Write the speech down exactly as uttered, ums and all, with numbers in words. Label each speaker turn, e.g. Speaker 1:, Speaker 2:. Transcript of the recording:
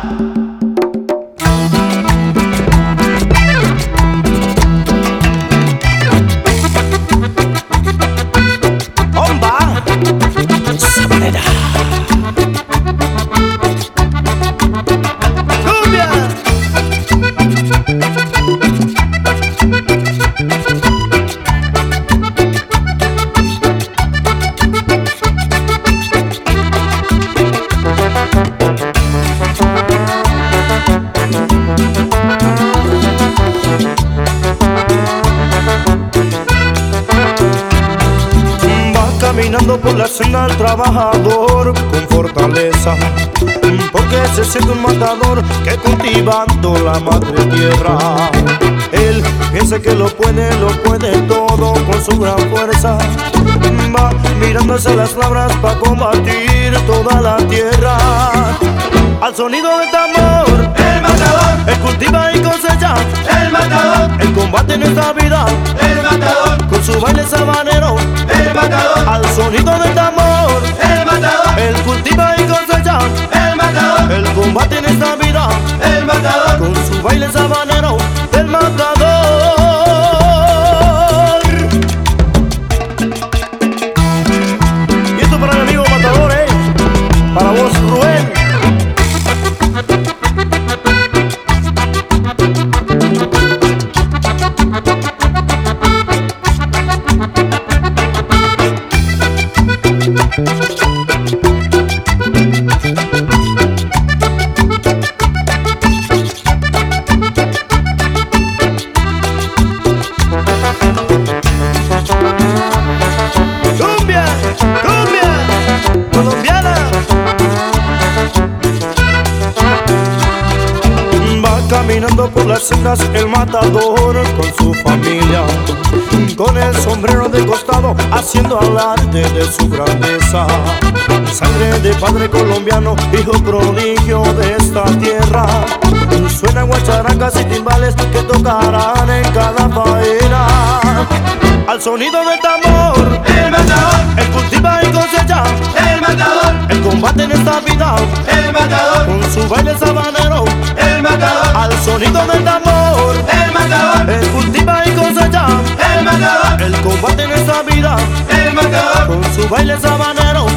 Speaker 1: Caminando por la senda del trabajador con fortaleza, porque se siente un matador que cultivando la madre tierra. Él piensa que lo puede, lo puede todo con su gran fuerza. Va mirando hacia las labras para combatir toda la tierra. Al sonido del tambor,
Speaker 2: el matador,
Speaker 1: él cultiva y cosecha.
Speaker 2: el matador,
Speaker 1: El combate en esta vida,
Speaker 2: el matador,
Speaker 1: con su baile sabanero.
Speaker 2: el matador,
Speaker 1: Al sonido del tambor,
Speaker 2: el matador,
Speaker 1: él cultiva y cosecha.
Speaker 2: el matador,
Speaker 1: El combate en esta vida,
Speaker 2: el matador,
Speaker 1: con su baile sabanero del matador. Y esto para el amigo matador, eh, para vos, Rubén. Cumbia, cumbia colombiana. Va caminando por las sendas el matador con su familia, con el sombrero de costado haciendo alarde de su grandeza. Sangre de padre colombiano, hijo prodigio de esta tierra. Suenan guacharacas y timbales que tocarán en cada faena. Al sonido del tambor,
Speaker 2: el matador,
Speaker 1: él cultiva y cosecha.
Speaker 2: el matador,
Speaker 1: El combate en esta vida,
Speaker 2: el matador,
Speaker 1: con su baile sabanero.
Speaker 2: el matador,
Speaker 1: Al sonido del tambor,
Speaker 2: el matador,
Speaker 1: él cultiva y cosecha.
Speaker 2: el matador,
Speaker 1: El combate en esta vida,
Speaker 2: el matador,
Speaker 1: con su baile sabanero.